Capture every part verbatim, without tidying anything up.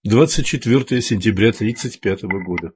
двадцать четвёртое сентября тридцать пятого года.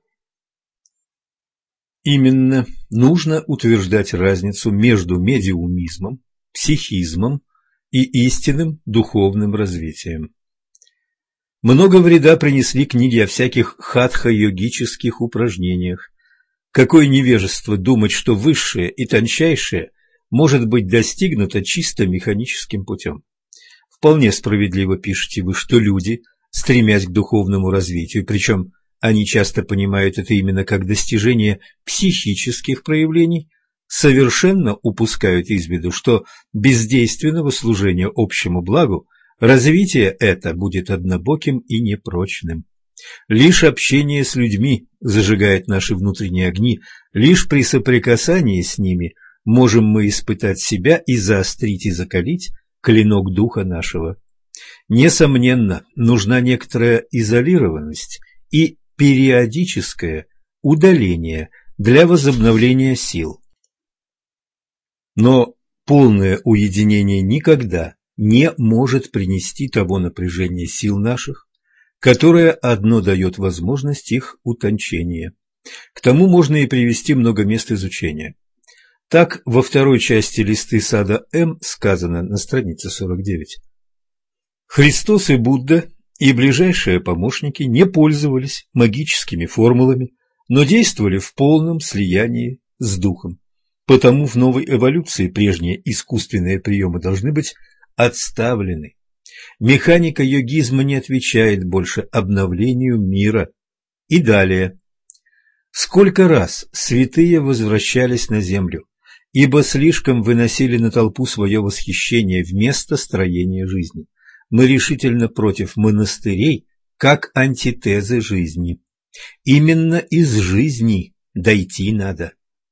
Именно нужно утверждать разницу между медиумизмом, психизмом и истинным духовным развитием. Много вреда принесли книги о всяких хатха-йогических упражнениях. Какое невежество думать, что высшее и тончайшее может быть достигнуто чисто механическим путем. Вполне справедливо пишете вы, что люди, стремясь к духовному развитию, причем они часто понимают это именно как достижение психических проявлений, совершенно упускают из виду, что без действенного служения общему благу развитие это будет однобоким и непрочным. Лишь общение с людьми зажигает наши внутренние огни, лишь при соприкасании с ними можем мы испытать себя и заострить и закалить клинок духа нашего. Несомненно, нужна некоторая изолированность и периодическое удаление для возобновления сил. Но полное уединение никогда не может принести того напряжения сил наших, которое одно дает возможность их утончения. К тому можно и привести много мест изучения. Так, во второй части листы сада М сказано на странице сорок девять. Христос и Будда и ближайшие помощники не пользовались магическими формулами, но действовали в полном слиянии с Духом. Потому в новой эволюции прежние искусственные приемы должны быть отставлены. Механика йогизма не отвечает больше обновлению мира. И далее. Сколько раз святые возвращались на землю, ибо слишком выносили на толпу свое восхищение вместо строения жизни. Мы решительно против монастырей, как антитезы жизни. Именно из жизни дойти надо.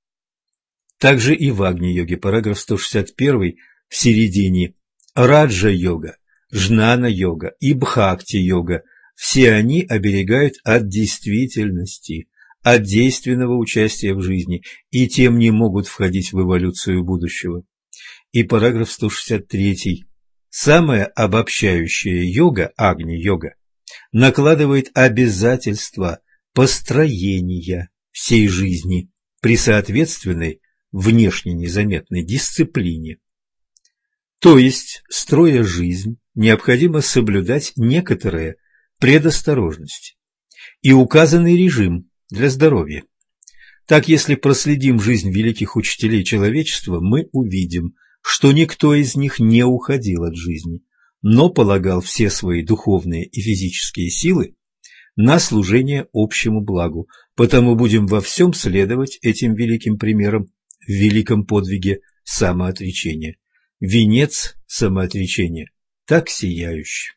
Также и в Агни-йоге, параграф сто шестьдесят один, в середине, Раджа-йога, Жнана-йога и Бхакти-йога, все они оберегают от действительности, от действенного участия в жизни, и тем не могут входить в эволюцию будущего. И параграф сто шестьдесят три. Самая обобщающая йога, Агни-йога, накладывает обязательства построения всей жизни при соответственной внешне незаметной дисциплине. То есть, строя жизнь, необходимо соблюдать некоторые предосторожности и указанный режим для здоровья. Так, если проследим жизнь великих учителей человечества, мы увидим, что никто из них не уходил от жизни, но полагал все свои духовные и физические силы на служение общему благу, потому будем во всем следовать этим великим примерам в великом подвиге самоотречения. Венец самоотречения так сияющий.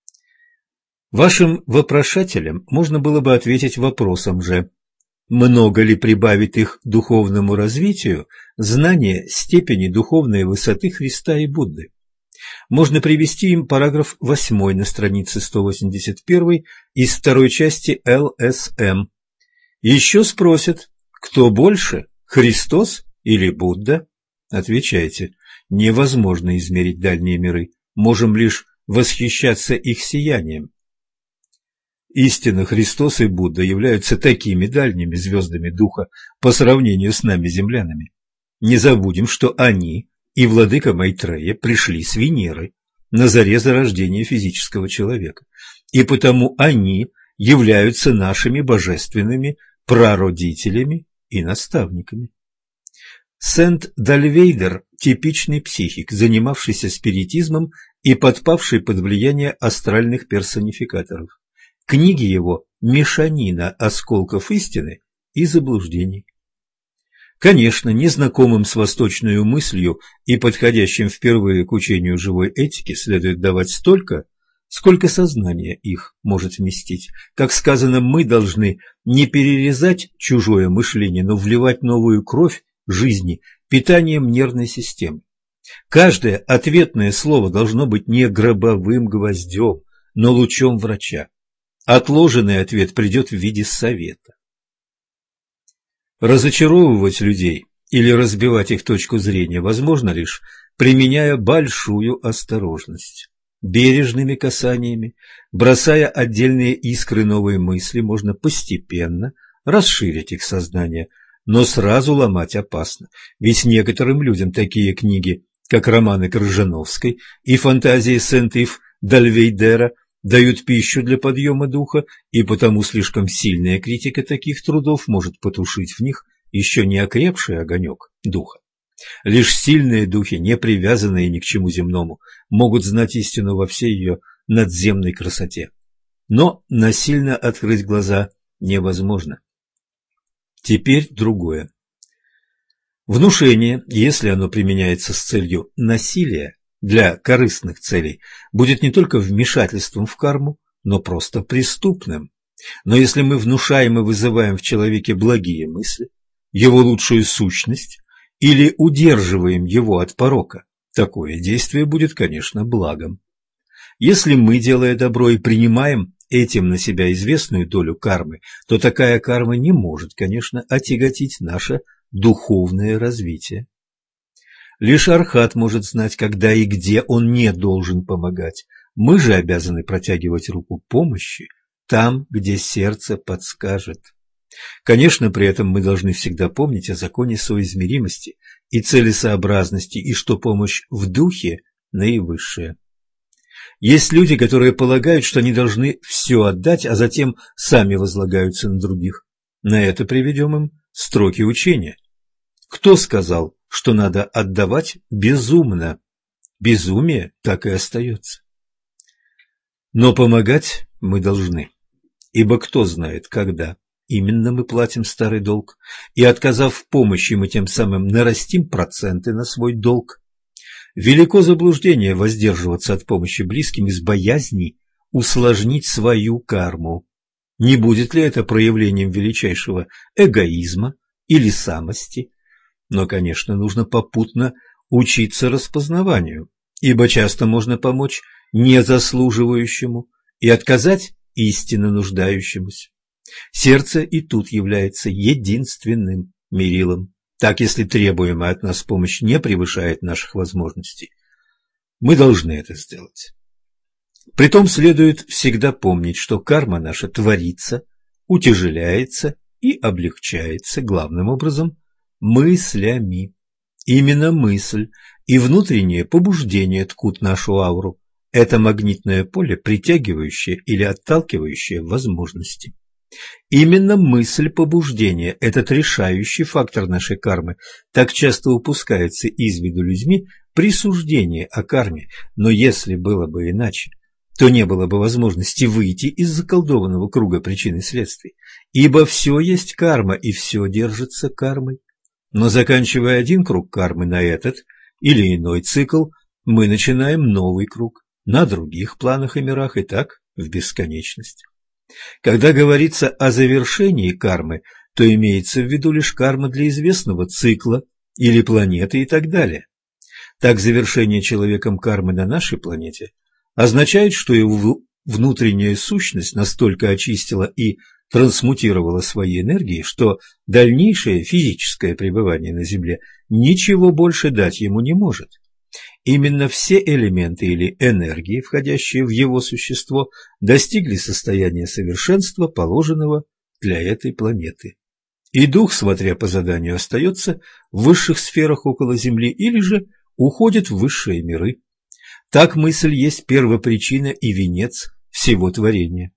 Вашим вопрошателям можно было бы ответить вопросом же: много ли прибавит их духовному развитию знание степени духовной высоты Христа и Будды? Можно привести им параграф восьмой на странице сто восемьдесят один из второй части эл эс эм. Еще спросят, кто больше, Христос или Будда? Отвечайте: невозможно измерить дальние миры, можем лишь восхищаться их сиянием. Истинно, Христос и Будда являются такими дальними звездами духа по сравнению с нами, землянами. Не забудем, что они и владыка Майтрея пришли с Венеры на заре зарождения физического человека, и потому они являются нашими божественными прародителями и наставниками. Сент-Дальвейдер – типичный психик, занимавшийся спиритизмом и подпавший под влияние астральных персонификаторов. Книги его – мешанина осколков истины и заблуждений. Конечно, незнакомым с восточной мыслью и подходящим впервые к учению живой этики следует давать столько, сколько сознание их может вместить. Как сказано, мы должны не перерезать чужое мышление, но вливать новую кровь жизни питанием нервной системы. Каждое ответное слово должно быть не гробовым гвоздем, но лучом врача. Отложенный ответ придет в виде совета. Разочаровывать людей или разбивать их точку зрения возможно лишь применяя большую осторожность. бережными касаниями, бросая отдельные искры новой мысли, можно постепенно расширить их сознание, но сразу ломать опасно, ведь некоторым людям такие книги, как романы Крыжановской и фантазии Сент-Ив Дальвейдера, дают пищу для подъема духа, и потому слишком сильная критика таких трудов может потушить в них еще не окрепший огонек духа. Лишь сильные духи, не привязанные ни к чему земному, могут знать истину во всей ее надземной красоте. Но насильно открыть глаза невозможно. Теперь другое. Внушение, если оно применяется с целью насилия, для корыстных целей, будет не только вмешательством в карму, но просто преступным. Но если мы внушаем и вызываем в человеке благие мысли, его лучшую сущность, или удерживаем его от порока, такое действие будет, конечно, благом. Если мы, делая добро, и принимаем этим на себя известную долю кармы, то такая карма не может, конечно, отяготить наше духовное развитие. Лишь архат может знать, когда и где он не должен помогать. Мы же обязаны протягивать руку помощи там, где сердце подскажет. Конечно, при этом мы должны всегда помнить о законе соизмеримости и целесообразности, и что помощь в духе наивысшая. Есть люди, которые полагают, что они должны все отдать, а затем сами возлагаются на других. На это приведем им строки учения. Кто сказал, что надо отдавать безумно? Безумие так и остается. Но помогать мы должны, ибо кто знает, когда именно мы платим старый долг, и, отказав в помощи, мы тем самым нарастим проценты на свой долг. Велико заблуждение воздерживаться от помощи близким из боязни усложнить свою карму. Не будет ли это проявлением величайшего эгоизма или самости? Но, конечно, нужно попутно учиться распознаванию, ибо часто можно помочь незаслуживающему и отказать истинно нуждающемуся. Сердце и тут является единственным мерилом. Так, если требуемая от нас помощь не превышает наших возможностей, мы должны это сделать. Притом следует всегда помнить, что карма наша творится, утяжеляется и облегчается главным образом мыслями. Именно мысль и внутреннее побуждение ткут нашу ауру. Это магнитное поле, притягивающее или отталкивающее возможности. Именно мысль побуждения, этот решающий фактор нашей кармы, так часто упускается из виду людьми при суждении о карме, но если было бы иначе, то не было бы возможности выйти из заколдованного круга причин и следствий, ибо все есть карма и все держится кармой. Но заканчивая один круг кармы на этот или иной цикл, мы начинаем новый круг на других планах и мирах, и так в бесконечность. Когда говорится о завершении кармы, то имеется в виду лишь карма для известного цикла или планеты и так далее. Так, завершение человеком кармы на нашей планете означает, что его внутренняя сущность настолько очистила и трансмутировала свои энергии, что дальнейшее физическое пребывание на Земле ничего больше дать ему не может. Именно все элементы или энергии, входящие в его существо, достигли состояния совершенства, положенного для этой планеты. И дух, смотря по заданию, остается в высших сферах около Земли или же уходит в высшие миры. Так мысль есть первопричина и венец всего творения.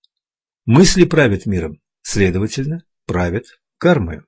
Мысли правят миром, следовательно, правят кармою.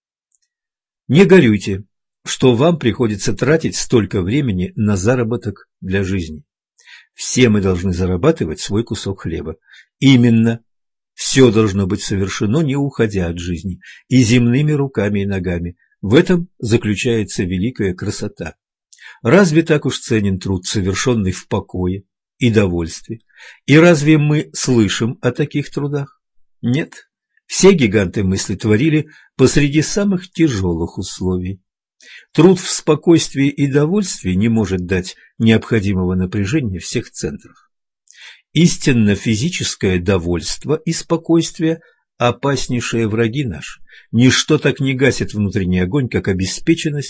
Не горюйте, что вам приходится тратить столько времени на заработок для жизни. Все мы должны зарабатывать свой кусок хлеба. Именно. Все должно быть совершено, не уходя от жизни, и земными руками и ногами. В этом заключается великая красота. Разве так уж ценен труд, совершенный в покое и довольстве? И разве мы слышим о таких трудах? Нет. Все гиганты мысли творили посреди самых тяжелых условий. Труд в спокойствии и довольстве не может дать необходимого напряжения всех центров. Истинно физическое довольство и спокойствие – опаснейшие враги наши. Ничто так не гасит внутренний огонь, как обеспеченность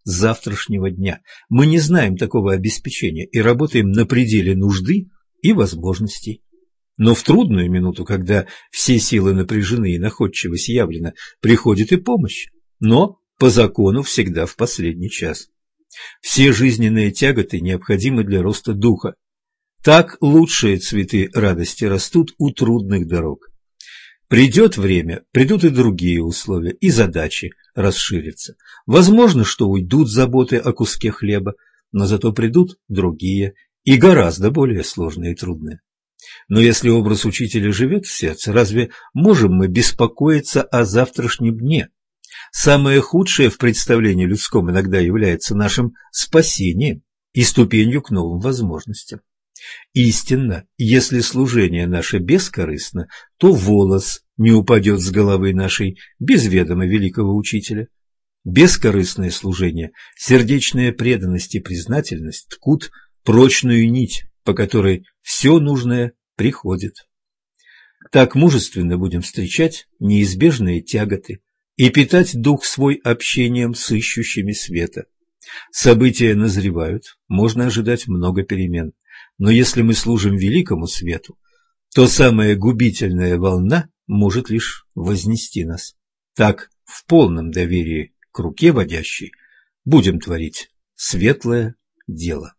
завтрашнего дня. Мы не знаем такого обеспечения и работаем на пределе нужды и возможностей. Но в трудную минуту, когда все силы напряжены и находчивость явлена, приходит и помощь, но по закону всегда в последний час. Все жизненные тяготы необходимы для роста духа. Так лучшие цветы радости растут у трудных дорог. Придет время, придут и другие условия, и задачи расширятся. Возможно, что уйдут заботы о куске хлеба, но зато придут другие и гораздо более сложные и трудные. Но если образ учителя живет в сердце, разве можем мы беспокоиться о завтрашнем дне? Самое худшее в представлении людском иногда является нашим спасением и ступенью к новым возможностям. Истинно, если служение наше бескорыстно, то волос не упадет с головы нашей без ведома великого учителя. Бескорыстное служение, сердечная преданность и признательность ткут прочную нить, по которой все нужное приходит. Так мужественно будем встречать неизбежные тяготы и питать дух свой общением с ищущими света. События назревают, можно ожидать много перемен, но если мы служим великому свету, то самая губительная волна может лишь вознести нас. Так, в полном доверии к руке водящей, будем творить светлое дело.